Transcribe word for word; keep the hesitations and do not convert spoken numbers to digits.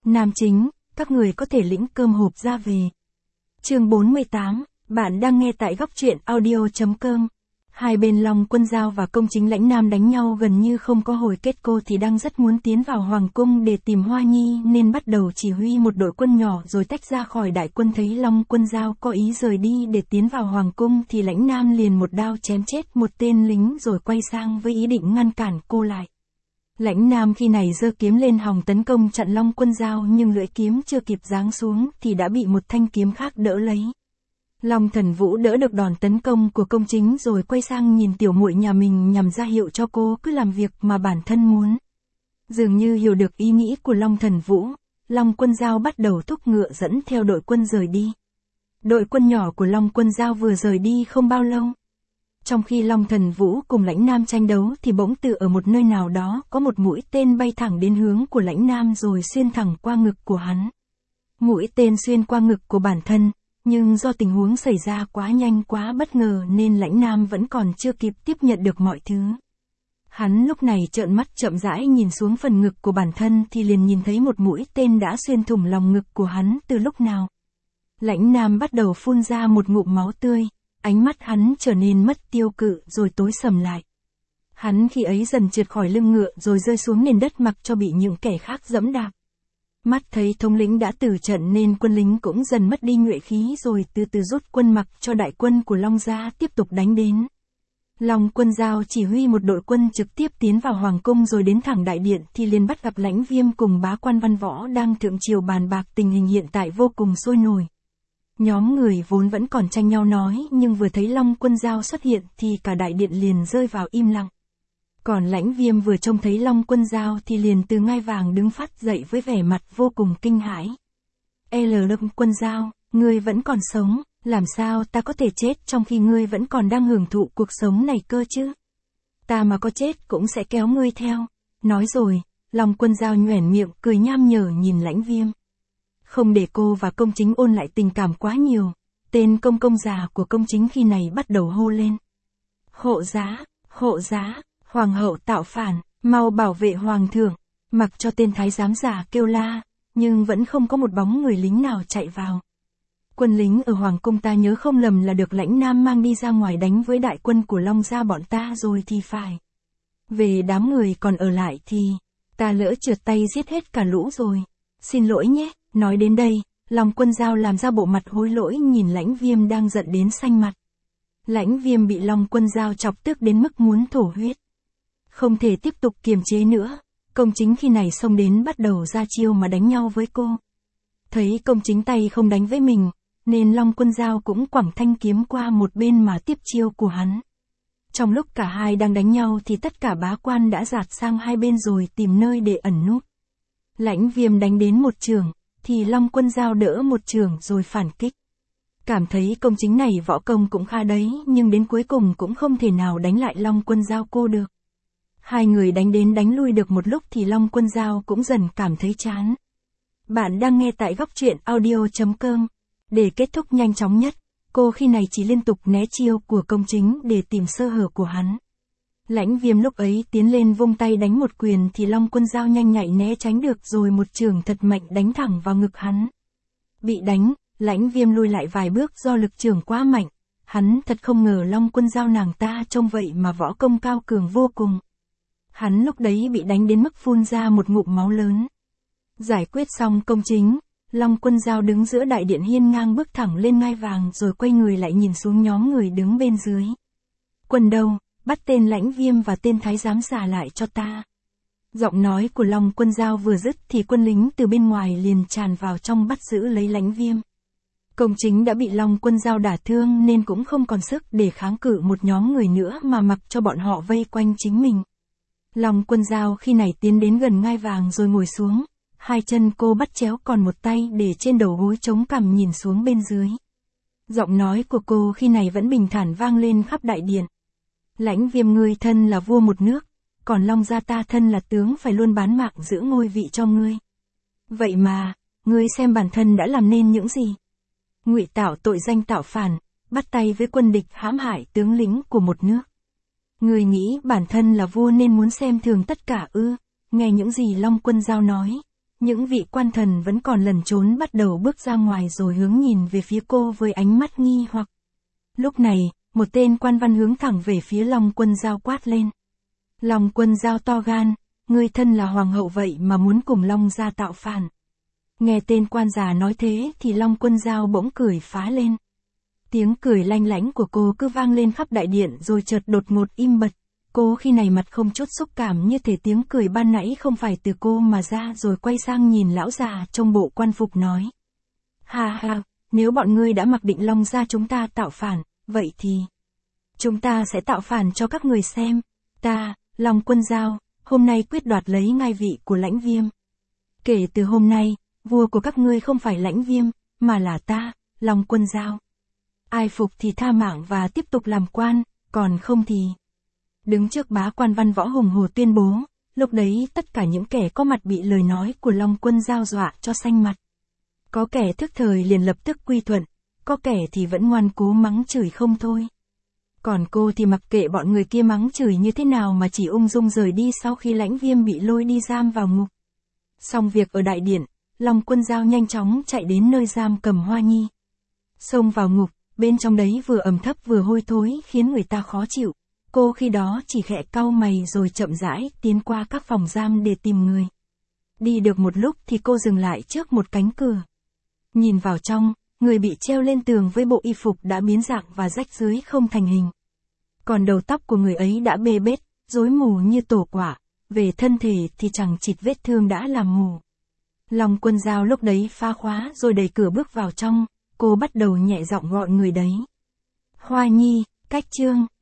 Nam chính, các người có thể lĩnh cơm hộp ra về. Chương bốn mươi tám, bạn đang nghe tại góc truyện audio.com. Hai bên Long Quân Dao và công chính Lãnh Nam đánh nhau gần như không có hồi kết. Cô thì đang rất muốn tiến vào Hoàng cung để tìm Hoa Nhi nên bắt đầu chỉ huy một đội quân nhỏ rồi tách ra khỏi đại quân. Thấy Long Quân Dao có ý rời đi để tiến vào Hoàng cung thì Lãnh Nam liền một đao chém chết một tên lính rồi quay sang với ý định ngăn cản cô lại. Lãnh Nam khi này giơ kiếm lên hòng tấn công chặn Long Quân Dao nhưng lưỡi kiếm chưa kịp giáng xuống thì đã bị một thanh kiếm khác đỡ lấy. Long Thần Vũ đỡ được đòn tấn công của công chính rồi quay sang nhìn tiểu muội nhà mình nhằm ra hiệu cho cô cứ làm việc mà bản thân muốn. Dường như hiểu được ý nghĩ của Long Thần Vũ, Long Quân Dao bắt đầu thúc ngựa dẫn theo đội quân rời đi. Đội quân nhỏ của Long Quân Dao vừa rời đi không bao lâu. Trong khi Long Thần Vũ cùng Lãnh Nam tranh đấu thì bỗng từ ở một nơi nào đó có một mũi tên bay thẳng đến hướng của Lãnh Nam rồi xuyên thẳng qua ngực của hắn. Mũi tên xuyên qua ngực của bản thân, nhưng do tình huống xảy ra quá nhanh quá bất ngờ nên Lãnh Nam vẫn còn chưa kịp tiếp nhận được mọi thứ. Hắn lúc này trợn mắt chậm rãi nhìn xuống phần ngực của bản thân thì liền nhìn thấy một mũi tên đã xuyên thủng lòng ngực của hắn từ lúc nào. Lãnh Nam bắt đầu phun ra một ngụm máu tươi. Ánh mắt hắn trở nên mất tiêu cự rồi tối sầm lại. Hắn khi ấy dần trượt khỏi lưng ngựa rồi rơi xuống nền đất mặc cho bị những kẻ khác dẫm đạp. Mắt thấy thống lĩnh đã tử trận nên quân lính cũng dần mất đi nhuệ khí rồi từ từ rút quân mặc cho đại quân của Long gia tiếp tục đánh đến. Long Quân Dao chỉ huy một đội quân trực tiếp tiến vào Hoàng cung rồi đến thẳng đại điện thì liền bắt gặp Lãnh Viêm cùng bá quan Văn Võ đang thượng triều bàn bạc tình hình hiện tại vô cùng sôi nổi. Nhóm người vốn vẫn còn tranh nhau nói nhưng vừa thấy Long Quân Dao xuất hiện thì cả đại điện liền rơi vào im lặng. Còn Lãnh Viêm vừa trông thấy Long Quân Dao thì liền từ ngai vàng đứng phát dậy với vẻ mặt vô cùng kinh hãi. L. Long Quân Dao, ngươi vẫn còn sống, làm sao ta có thể chết trong khi ngươi vẫn còn đang hưởng thụ cuộc sống này cơ chứ? Ta mà có chết cũng sẽ kéo ngươi theo. Nói rồi, Long Quân Dao nhoẻn miệng cười nham nhở nhìn Lãnh Viêm. Không để cô và công chính ôn lại tình cảm quá nhiều, tên công công già của công chính khi này bắt đầu hô lên. Hộ giá, hộ giá, hoàng hậu tạo phản, mau bảo vệ hoàng thượng. Mặc cho tên thái giám già kêu la, nhưng vẫn không có một bóng người lính nào chạy vào. Quân lính ở hoàng cung ta nhớ không lầm là được Lãnh Nam mang đi ra ngoài đánh với đại quân của Long gia bọn ta rồi thì phải. Về đám người còn ở lại thì, ta lỡ trượt tay giết hết cả lũ rồi. Xin lỗi nhé. Nói đến đây, Long Quân Dao làm ra bộ mặt hối lỗi nhìn Lãnh Viêm đang giận đến xanh mặt. Lãnh Viêm bị Long Quân Dao chọc tức đến mức muốn thổ huyết. Không thể tiếp tục kiềm chế nữa, công chính khi này xông đến bắt đầu ra chiêu mà đánh nhau với cô. Thấy công chính tay không đánh với mình, nên Long Quân Dao cũng quẳng thanh kiếm qua một bên mà tiếp chiêu của hắn. Trong lúc cả hai đang đánh nhau thì tất cả bá quan đã dạt sang hai bên rồi tìm nơi để ẩn núp. Lãnh Viêm đánh đến một chưởng, thì Long Quân Dao đỡ một chưởng rồi phản kích. Cảm thấy công chính này võ công cũng khá đấy nhưng đến cuối cùng cũng không thể nào đánh lại Long Quân Dao cô được. Hai người đánh đến đánh lui được một lúc thì Long Quân Dao cũng dần cảm thấy chán. Bạn đang nghe tại góc truyện audio.com. Để kết thúc nhanh chóng nhất, cô khi này chỉ liên tục né chiêu của công chính để tìm sơ hở của hắn. Lãnh Viêm lúc ấy tiến lên vung tay đánh một quyền thì Long Quân Dao nhanh nhạy né tránh được rồi một chưởng thật mạnh đánh thẳng vào ngực hắn. Bị đánh, Lãnh Viêm lui lại vài bước do lực chưởng quá mạnh. Hắn thật không ngờ Long Quân Dao nàng ta trông vậy mà võ công cao cường vô cùng. Hắn lúc đấy bị đánh đến mức phun ra một ngụm máu lớn. Giải quyết xong công chính, Long Quân Dao đứng giữa đại điện hiên ngang bước thẳng lên ngai vàng rồi quay người lại nhìn xuống nhóm người đứng bên dưới. Quân đâu? Bắt tên Lãnh Viêm và tên thái giám già lại cho ta. Giọng nói của Long Quân Dao vừa dứt thì quân lính từ bên ngoài liền tràn vào trong bắt giữ lấy Lãnh Viêm. Công chính đã bị Long Quân Dao đả thương nên cũng không còn sức để kháng cự một nhóm người nữa mà mặc cho bọn họ vây quanh chính mình. Long Quân Dao khi này tiến đến gần ngai vàng rồi ngồi xuống, hai chân cô bắt chéo còn một tay để trên đầu gối chống cằm nhìn xuống bên dưới. Giọng nói của cô khi này vẫn bình thản vang lên khắp đại điện. Lãnh Viêm ngươi thân là vua một nước, còn Long gia ta thân là tướng phải luôn bán mạng giữ ngôi vị cho ngươi. Vậy mà, ngươi xem bản thân đã làm nên những gì? Ngụy tạo tội danh tạo phản, bắt tay với quân địch hãm hại tướng lĩnh của một nước. Ngươi nghĩ bản thân là vua nên muốn xem thường tất cả ư? Nghe những gì Long Quân Dao nói, những vị quan thần vẫn còn lẩn trốn bắt đầu bước ra ngoài rồi hướng nhìn về phía cô với ánh mắt nghi hoặc. Lúc này, một tên quan văn hướng thẳng về phía Long Quân Dao quát lên. Long Quân Dao to gan, ngươi thân là hoàng hậu vậy mà muốn cùng Long gia tạo phản. Nghe tên quan già nói thế thì Long Quân Dao bỗng cười phá lên. Tiếng cười lanh lảnh của cô cứ vang lên khắp đại điện rồi chợt đột ngột im bật. Cô khi này mặt không chút xúc cảm như thể tiếng cười ban nãy không phải từ cô mà ra, rồi quay sang nhìn lão già trong bộ quan phục nói. Ha ha, nếu bọn ngươi đã mặc định Long gia chúng ta tạo phản, vậy thì chúng ta sẽ tạo phản cho các người xem. Ta, Long Quân Dao, hôm nay quyết đoạt lấy ngai vị của Lãnh Viêm. Kể từ hôm nay, vua của các ngươi không phải Lãnh Viêm, mà là ta, Long Quân Dao. Ai phục thì tha mạng và tiếp tục làm quan, còn không thì... Đứng trước bá quan văn võ hùng hồ tuyên bố, lúc đấy tất cả những kẻ có mặt bị lời nói của Long Quân Dao dọa cho xanh mặt. Có kẻ thức thời liền lập tức quy thuận, có kẻ thì vẫn ngoan cố mắng chửi không thôi. Còn cô thì mặc kệ bọn người kia mắng chửi như thế nào mà chỉ ung dung rời đi sau khi Lãnh Viêm bị lôi đi giam vào ngục. Xong việc ở đại điện, Long Quân Dao nhanh chóng chạy đến nơi giam cầm Hoa Nhi. Xông vào ngục, bên trong đấy vừa ẩm thấp vừa hôi thối khiến người ta khó chịu. Cô khi đó chỉ khẽ cau mày rồi chậm rãi tiến qua các phòng giam để tìm người. Đi được một lúc thì cô dừng lại trước một cánh cửa. Nhìn vào trong, người bị treo lên tường với bộ y phục đã biến dạng và rách rưới không thành hình. Còn đầu tóc của người ấy đã bê bết, rối mù như tổ quả, về thân thể thì chẳng chịt vết thương đã làm mù. Long Quân Dao lúc đấy phá khóa rồi đẩy cửa bước vào trong, cô bắt đầu nhẹ giọng gọi người đấy. Hoa Nhi, Cách Trương.